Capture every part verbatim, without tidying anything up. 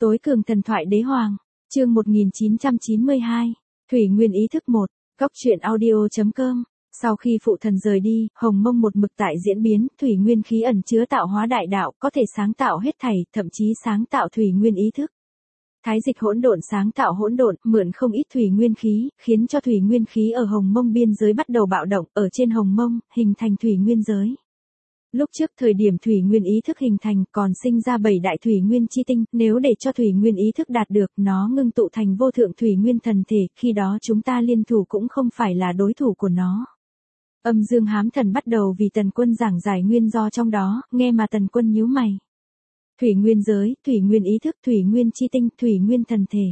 Tối cường thần thoại đế hoàng, chương một nghìn chín trăm chín mươi hai, Thủy Nguyên ý thức một, Cóc truyện audio chấm com. Sau khi phụ thần rời đi, Hồng Mông một mực tại diễn biến, Thủy Nguyên khí ẩn chứa tạo hóa đại đạo, có thể sáng tạo hết thảy, thậm chí sáng tạo Thủy Nguyên ý thức. Thái dịch hỗn độn sáng tạo hỗn độn, mượn không ít Thủy Nguyên khí, khiến cho Thủy Nguyên khí ở Hồng Mông biên giới bắt đầu bạo động, ở trên Hồng Mông, hình thành Thủy Nguyên giới. Lúc trước thời điểm Thủy Nguyên ý thức hình thành còn sinh ra bảy đại Thủy Nguyên chi tinh, nếu để cho Thủy Nguyên ý thức đạt được, nó ngưng tụ thành vô thượng Thủy Nguyên thần thể, khi đó chúng ta liên thủ cũng không phải là đối thủ của nó. Âm Dương Hám Thần bắt đầu vì Tần Quân giảng giải nguyên do trong đó, nghe mà Tần Quân nhíu mày. Thủy Nguyên giới, Thủy Nguyên ý thức, Thủy Nguyên chi tinh, Thủy Nguyên thần thể.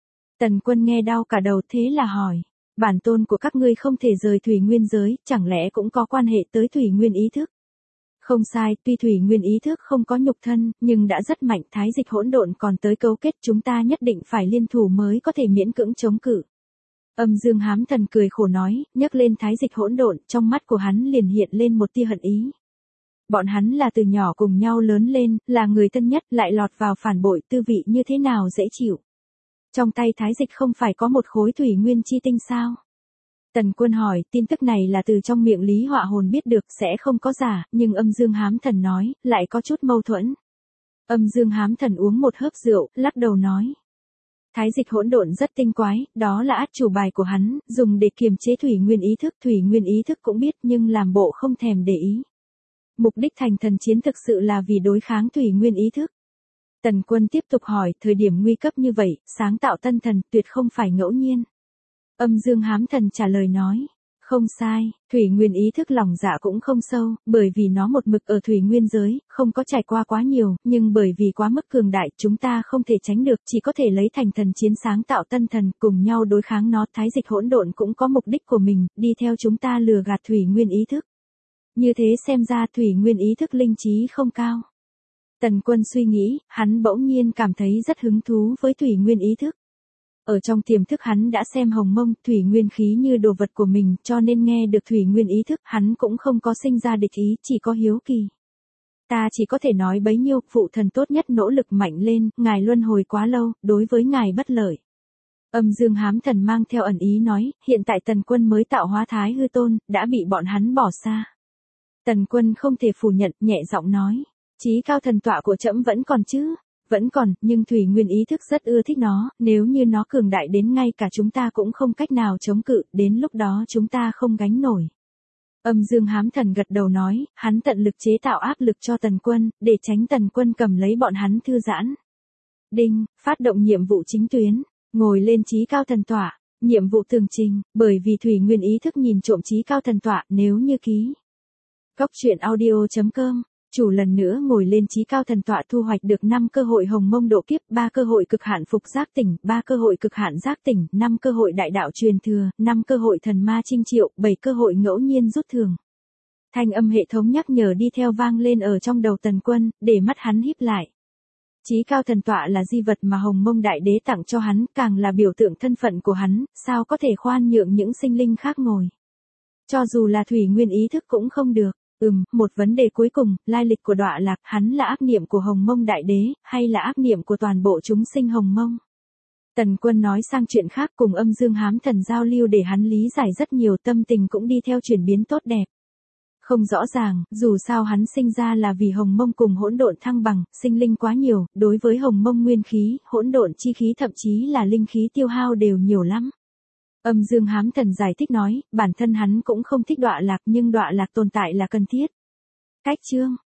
Tần Quân nghe đau cả đầu thế là hỏi, bản tôn của các ngươi không thể rời Thủy Nguyên giới, chẳng lẽ cũng có quan hệ tới Thủy Nguyên ý thức? Không sai, tuy Thủy Nguyên ý thức không có nhục thân, nhưng đã rất mạnh, thái dịch hỗn độn còn tới cấu kết, chúng ta nhất định phải liên thủ mới có thể miễn cưỡng chống cự. Âm Dương Hám Thần cười khổ nói, nhắc lên thái dịch hỗn độn, trong mắt của hắn liền hiện lên một tia hận ý. Bọn hắn là từ nhỏ cùng nhau lớn lên, là người thân nhất, lại lọt vào phản bội, tư vị như thế nào dễ chịu. Trong tay thái dịch không phải có một khối Thủy Nguyên chi tinh sao? Tần Quân hỏi, tin tức này là từ trong miệng Lý Họa Hồn biết được, sẽ không có giả, nhưng Âm Dương Hám Thần nói, lại có chút mâu thuẫn. Âm Dương Hám Thần uống một hớp rượu, lắc đầu nói. Thái dịch hỗn độn rất tinh quái, đó là át chủ bài của hắn, dùng để kiềm chế Thủy Nguyên ý thức, Thủy Nguyên ý thức cũng biết nhưng làm bộ không thèm để ý. Mục đích thành thần chiến thực sự là vì đối kháng Thủy Nguyên ý thức. Tần Quân tiếp tục hỏi, thời điểm nguy cấp như vậy, sáng tạo tân thần tuyệt không phải ngẫu nhiên. Âm Dương Hám Thần trả lời nói, không sai, Thủy Nguyên ý thức lòng dạ cũng không sâu, bởi vì nó một mực ở Thủy Nguyên giới, không có trải qua quá nhiều, nhưng bởi vì quá mức cường đại, chúng ta không thể tránh được, chỉ có thể lấy thành thần chiến sáng tạo tân thần, cùng nhau đối kháng nó. Thái dịch hỗn độn cũng có mục đích của mình, đi theo chúng ta lừa gạt Thủy Nguyên ý thức. Như thế xem ra Thủy Nguyên ý thức linh trí không cao. Tần Quân suy nghĩ, hắn bỗng nhiên cảm thấy rất hứng thú với Thủy Nguyên ý thức. Ở trong tiềm thức hắn đã xem Hồng Mông, Thủy Nguyên khí như đồ vật của mình, cho nên nghe được Thủy Nguyên ý thức, hắn cũng không có sinh ra địch ý, chỉ có hiếu kỳ. Ta chỉ có thể nói bấy nhiêu, phụ thần tốt nhất nỗ lực mạnh lên, ngài luân hồi quá lâu, đối với ngài bất lợi. Âm Dương Hám Thần mang theo ẩn ý nói, hiện tại Tần Quân mới tạo hóa Thái Hư Tôn, đã bị bọn hắn bỏ xa. Tần Quân không thể phủ nhận, nhẹ giọng nói, chí cao thần tọa của trẫm vẫn còn chứ? Vẫn còn, nhưng Thủy Nguyên ý thức rất ưa thích nó, nếu như nó cường đại đến ngay cả chúng ta cũng không cách nào chống cự, đến lúc đó chúng ta không gánh nổi. Âm Dương Hám Thần gật đầu nói, hắn tận lực chế tạo áp lực cho Tần Quân, để tránh Tần Quân cầm lấy bọn hắn thư giãn. Đinh, phát động nhiệm vụ chính tuyến, ngồi lên chí cao thần tọa, nhiệm vụ tường trình, bởi vì Thủy Nguyên ý thức nhìn trộm chí cao thần tọa, nếu như ký. Cóc truyện audio chấm com. Chủ lần nữa ngồi lên chí cao thần tọa thu hoạch được năm cơ hội Hồng Mông độ kiếp, ba cơ hội cực hạn phục giác tỉnh, ba cơ hội cực hạn giác tỉnh, năm cơ hội đại đạo truyền thừa, năm cơ hội thần ma chinh triệu, bảy cơ hội ngẫu nhiên rút thường. Thanh âm hệ thống nhắc nhở đi theo vang lên ở trong đầu Tần Quân, để mắt hắn híp lại. Chí cao thần tọa là di vật mà Hồng Mông đại đế tặng cho hắn, càng là biểu tượng thân phận của hắn, sao có thể khoan nhượng những sinh linh khác ngồi. Cho dù là Thủy Nguyên ý thức cũng không được. Ừm, một vấn đề cuối cùng, lai lịch của Đọa Lạc, hắn là ác niệm của Hồng Mông đại đế, hay là ác niệm của toàn bộ chúng sinh Hồng Mông? Tần Quân nói sang chuyện khác, cùng Âm Dương Hám Thần giao lưu để hắn lý giải rất nhiều, tâm tình cũng đi theo chuyển biến tốt đẹp. Không rõ ràng, dù sao hắn sinh ra là vì Hồng Mông cùng hỗn độn thăng bằng, sinh linh quá nhiều, đối với Hồng Mông nguyên khí, hỗn độn chi khí thậm chí là linh khí tiêu hao đều nhiều lắm. Âm Dương Hám Thần giải thích nói, bản thân hắn cũng không thích Đọa Lạc nhưng Đọa Lạc tồn tại là cần thiết. Cách chương,